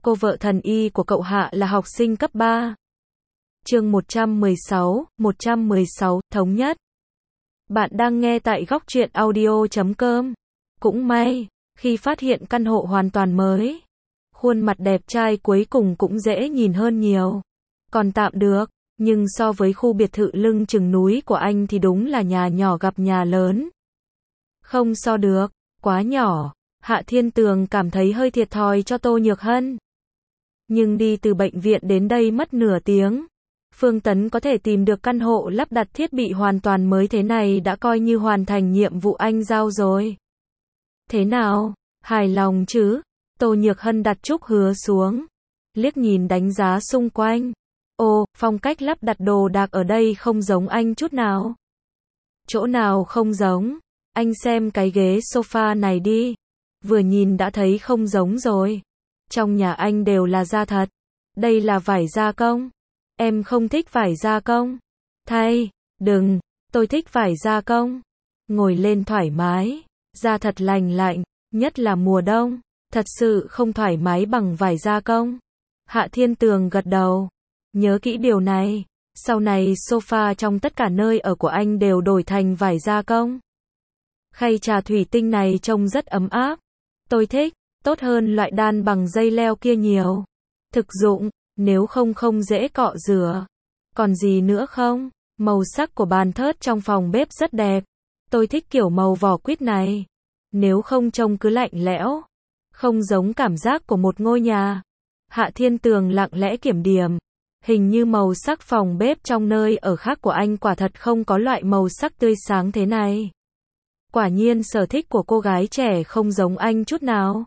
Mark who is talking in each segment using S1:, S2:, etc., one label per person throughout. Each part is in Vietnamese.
S1: Cô vợ thần y của cậu Hạ là học sinh cấp 3. Chương 116, thống nhất. Bạn đang nghe tại góc truyện audio.com. Cũng may, khi phát hiện căn hộ hoàn toàn mới, khuôn mặt đẹp trai cuối cùng cũng dễ nhìn hơn nhiều. Còn tạm được, nhưng so với khu biệt thự lưng chừng núi của anh thì đúng là nhà nhỏ gặp nhà lớn. Không so được, quá nhỏ. Hạ Thiên Tường cảm thấy hơi thiệt thòi cho Tô Nhược Hân. Nhưng đi từ bệnh viện đến đây mất nửa tiếng. Phương Tấn có thể tìm được căn hộ lắp đặt thiết bị hoàn toàn mới thế này đã coi như hoàn thành nhiệm vụ anh giao rồi. Thế nào, hài lòng chứ? Tô Nhược Hân đặt Trúc Hứa xuống, liếc nhìn đánh giá xung quanh. Ồ, phong cách lắp đặt đồ đạc ở đây không giống anh chút nào. Chỗ nào không giống? Anh xem cái ghế sofa này đi. Vừa nhìn đã thấy không giống rồi. Trong nhà anh đều là da thật. Đây là vải gia công. Em không thích vải gia công. Thay, đừng, tôi thích vải gia công. Ngồi lên thoải mái, da thật lành lạnh, nhất là mùa đông, thật sự không thoải mái bằng vải gia công. Hạ Thiên Tường gật đầu. Nhớ kỹ điều này, sau này sofa trong tất cả nơi ở của anh đều đổi thành vải gia công. Khay trà thủy tinh này trông rất ấm áp. Tôi thích, tốt hơn loại đan bằng dây leo kia nhiều. Thực dụng, nếu không không dễ cọ rửa. Còn gì nữa không? Màu sắc của bàn thớt trong phòng bếp rất đẹp. Tôi thích kiểu màu vỏ quýt này. Nếu không trông cứ lạnh lẽo. Không giống cảm giác của một ngôi nhà. Hạ Thiên Tường lặng lẽ kiểm điểm. Hình như màu sắc phòng bếp trong nơi ở khác của anh quả thật không có loại màu sắc tươi sáng thế này. Quả nhiên sở thích của cô gái trẻ không giống anh chút nào.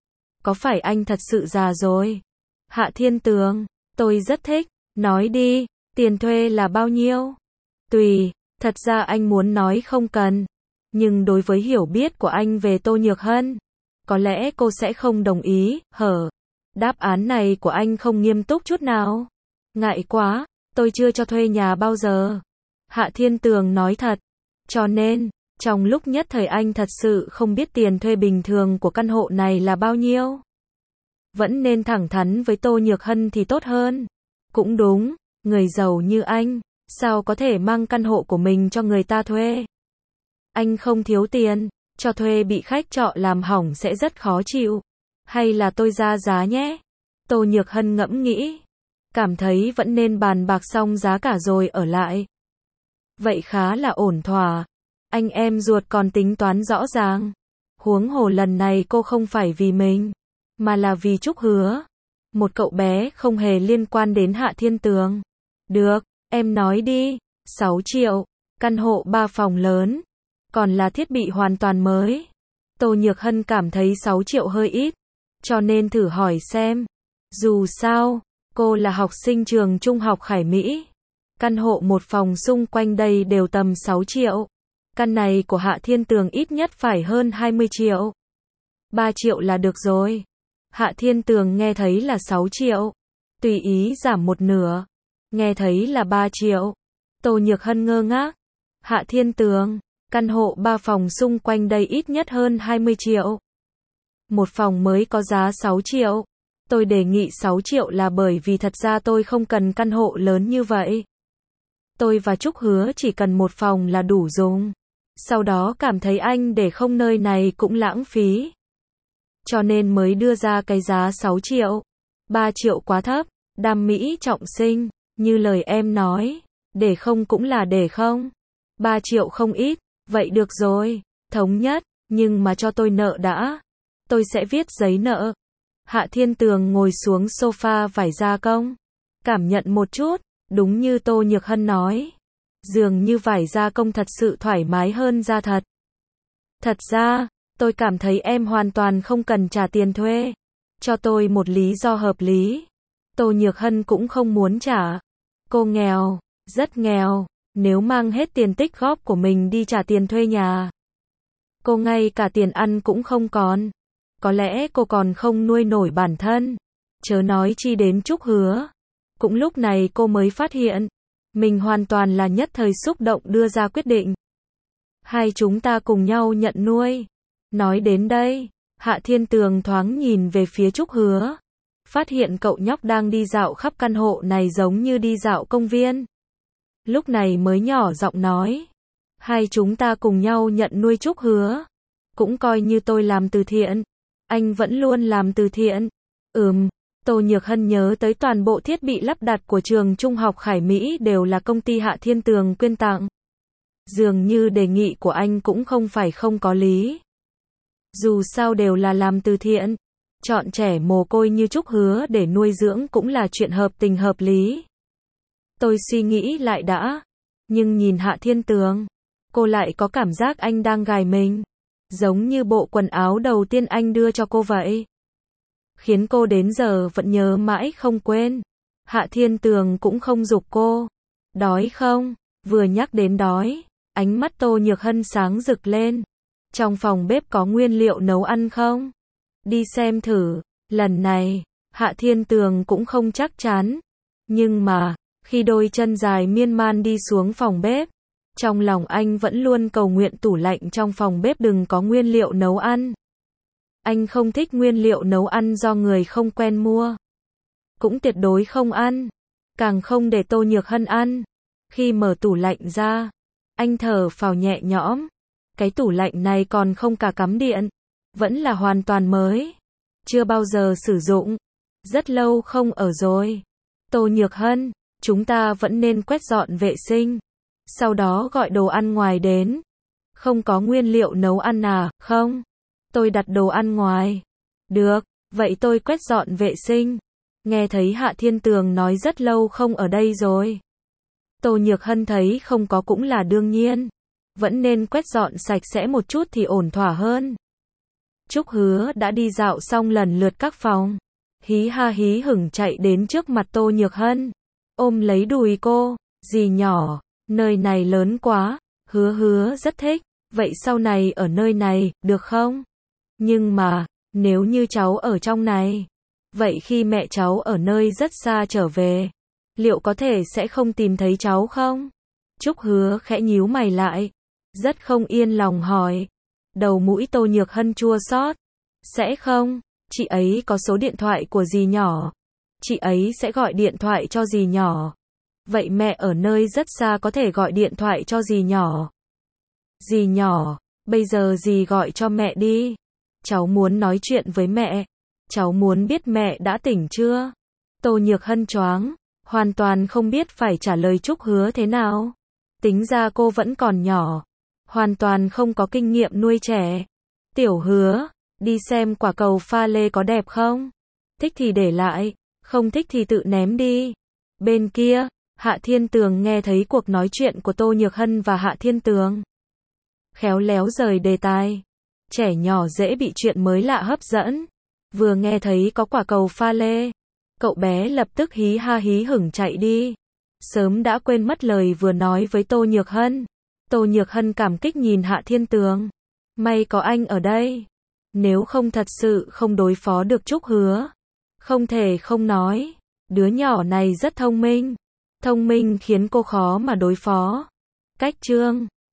S1: Có phải anh thật sự già rồi? Hạ Thiên Tường, tôi rất thích. Nói đi, tiền thuê là bao nhiêu? Tùy, thật ra anh muốn nói không cần. Nhưng đối với hiểu biết của anh về Tô Nhược Hân, có lẽ cô sẽ không đồng ý, hở. Đáp án này của anh không nghiêm túc chút nào. Ngại quá, tôi chưa cho thuê nhà bao giờ. Hạ Thiên Tường nói thật. Cho nên, trong lúc nhất thời anh thật sự không biết tiền thuê bình thường của căn hộ này là bao nhiêu. Vẫn nên thẳng thắn với Tô Nhược Hân thì tốt hơn. Cũng đúng, người giàu như anh, sao có thể mang căn hộ của mình cho người ta thuê? Anh không thiếu tiền, cho thuê bị khách trọ làm hỏng sẽ rất khó chịu. Hay là tôi ra giá nhé? Tô Nhược Hân ngẫm nghĩ. Cảm thấy vẫn nên bàn bạc xong giá cả rồi ở lại. Vậy khá là ổn thỏa. Anh em ruột còn tính toán rõ ràng. Huống hồ lần này cô không phải vì mình, mà là vì Trúc Hứa. Một cậu bé không hề liên quan đến Hạ Thiên Tường. Được, em nói đi. 6 triệu, căn hộ 3 phòng lớn, còn là thiết bị hoàn toàn mới. Tô Nhược Hân cảm thấy 6 triệu hơi ít, cho nên thử hỏi xem. Dù sao, cô là học sinh trường trung học Khải Mỹ. Căn hộ một phòng xung quanh đây đều tầm 6 triệu. Căn này của Hạ Thiên Tường ít nhất phải hơn 20 triệu. 3 triệu là được rồi. Hạ Thiên Tường nghe thấy là 6 triệu. Tùy ý giảm một nửa. Nghe thấy là 3 triệu. Tô Nhược Hân ngơ ngác. Hạ Thiên Tường, căn hộ 3 phòng xung quanh đây ít nhất hơn 20 triệu. Một phòng mới có giá 6 triệu. Tôi đề nghị 6 triệu là bởi vì thật ra tôi không cần căn hộ lớn như vậy. Tôi và Trúc Hứa chỉ cần một phòng là đủ dùng. Sau đó cảm thấy anh để không nơi này cũng lãng phí. Cho nên mới đưa ra cái giá 6 triệu. 3 triệu quá thấp, đam mỹ trọng sinh, như lời em nói. Để không cũng là để không. 3 triệu không ít, vậy được rồi, thống nhất, nhưng mà cho tôi nợ đã. Tôi sẽ viết giấy nợ. Hạ Thiên Tường ngồi xuống sofa vải gia công. Cảm nhận một chút, đúng như Tô Nhược Hân nói. Dường như vải gia công thật sự thoải mái hơn da thật. Thật ra, tôi cảm thấy em hoàn toàn không cần trả tiền thuê. Cho tôi một lý do hợp lý. Tô Nhược Hân cũng không muốn trả. Cô nghèo, rất nghèo, nếu mang hết tiền tích góp của mình đi trả tiền thuê nhà. Cô ngay cả tiền ăn cũng không còn. Có lẽ cô còn không nuôi nổi bản thân. Chớ nói chi đến Trúc Hứa. Cũng lúc này cô mới phát hiện. Mình hoàn toàn là nhất thời xúc động đưa ra quyết định. Hai chúng ta cùng nhau nhận nuôi. Nói đến đây, Hạ Thiên Tường thoáng nhìn về phía Trúc Hứa. phát hiện cậu nhóc đang đi dạo khắp căn hộ này giống như đi dạo công viên. Lúc này mới nhỏ giọng nói, hay chúng ta cùng nhau nhận nuôi Trúc Hứa, cũng coi như tôi làm từ thiện. Anh vẫn luôn làm từ thiện. Tô Nhược Hân nhớ tới toàn bộ thiết bị lắp đặt của trường trung học Khải Mỹ đều là công ty Hạ Thiên Tường quyên tặng. Dường như đề nghị của anh cũng không phải không có lý. Dù sao đều là làm từ thiện, chọn trẻ mồ côi như Trúc Hứa để nuôi dưỡng cũng là chuyện hợp tình hợp lý. Tôi suy nghĩ lại đã, nhưng nhìn Hạ Thiên Tường, cô lại có cảm giác anh đang gài mình, giống như bộ quần áo đầu tiên anh đưa cho cô vậy. Khiến cô đến giờ vẫn nhớ mãi không quên. Hạ Thiên Tường cũng không giục cô. Đói không? Vừa nhắc đến đói, ánh mắt Tô Nhược Hân sáng rực lên. Trong phòng bếp có nguyên liệu nấu ăn không? Đi xem thử. Lần này, Hạ Thiên Tường cũng không chắc chắn. Nhưng mà, khi đôi chân dài miên man đi xuống phòng bếp, trong lòng anh vẫn luôn cầu nguyện tủ lạnh trong phòng bếp đừng có nguyên liệu nấu ăn. Anh không thích nguyên liệu nấu ăn do người không quen mua. Cũng tuyệt đối không ăn. Càng không để Tô Nhược Hân ăn. Khi mở tủ lạnh ra, anh thở phào nhẹ nhõm. Cái tủ lạnh này còn không cả cắm điện. Vẫn là hoàn toàn mới. Chưa bao giờ sử dụng. Rất lâu không ở rồi. Tô Nhược Hân, chúng ta vẫn nên quét dọn vệ sinh. Sau đó gọi đồ ăn ngoài đến. Không có nguyên liệu nấu ăn à, không? Tôi đặt đồ ăn ngoài. Được, vậy tôi quét dọn vệ sinh. Nghe thấy Hạ Thiên Tường nói rất lâu không ở đây rồi. Tô Nhược Hân thấy không có cũng là đương nhiên. Vẫn nên quét dọn sạch sẽ một chút thì ổn thỏa hơn. Trúc Hứa đã đi dạo xong lần lượt các phòng. Hí ha hí hửng chạy đến trước mặt Tô Nhược Hân. Ôm lấy đùi cô. Dì nhỏ, nơi này lớn quá. Hứa rất thích. Vậy sau này ở nơi này, được không? Nhưng mà, nếu như cháu ở trong này, vậy khi mẹ cháu ở nơi rất xa trở về, liệu có thể sẽ không tìm thấy cháu không? Trúc Hứa khẽ nhíu mày lại, rất không yên lòng hỏi. Đầu mũi Tô Nhược Hân chua xót. Sẽ không, chị ấy có số điện thoại của dì nhỏ. Chị ấy sẽ gọi điện thoại cho dì nhỏ. Vậy mẹ ở nơi rất xa có thể gọi điện thoại cho dì nhỏ. Dì nhỏ, bây giờ dì gọi cho mẹ đi. Cháu muốn nói chuyện với mẹ. Cháu muốn biết mẹ đã tỉnh chưa? Tô Nhược Hân choáng, hoàn toàn không biết phải trả lời Trúc Hứa thế nào. Tính ra cô vẫn còn nhỏ, hoàn toàn không có kinh nghiệm nuôi trẻ. Tiểu Hứa, đi xem quả cầu pha lê có đẹp không? Thích thì để lại, không thích thì tự ném đi. Bên kia, Hạ Thiên Tường nghe thấy cuộc nói chuyện của Tô Nhược Hân và Hạ Thiên Tường. Khéo léo rời đề tài. Trẻ nhỏ dễ bị chuyện mới lạ hấp dẫn. Vừa nghe thấy có quả cầu pha lê, cậu bé lập tức hí ha hí hửng chạy đi. Sớm đã quên mất lời vừa nói với Tô Nhược Hân. Tô Nhược Hân cảm kích nhìn Hạ Thiên Tường. May có anh ở đây. Nếu không thật sự không đối phó được Trúc Hứa. Không thể không nói. Đứa nhỏ này rất thông minh. Thông minh khiến cô khó mà đối phó. Cách chương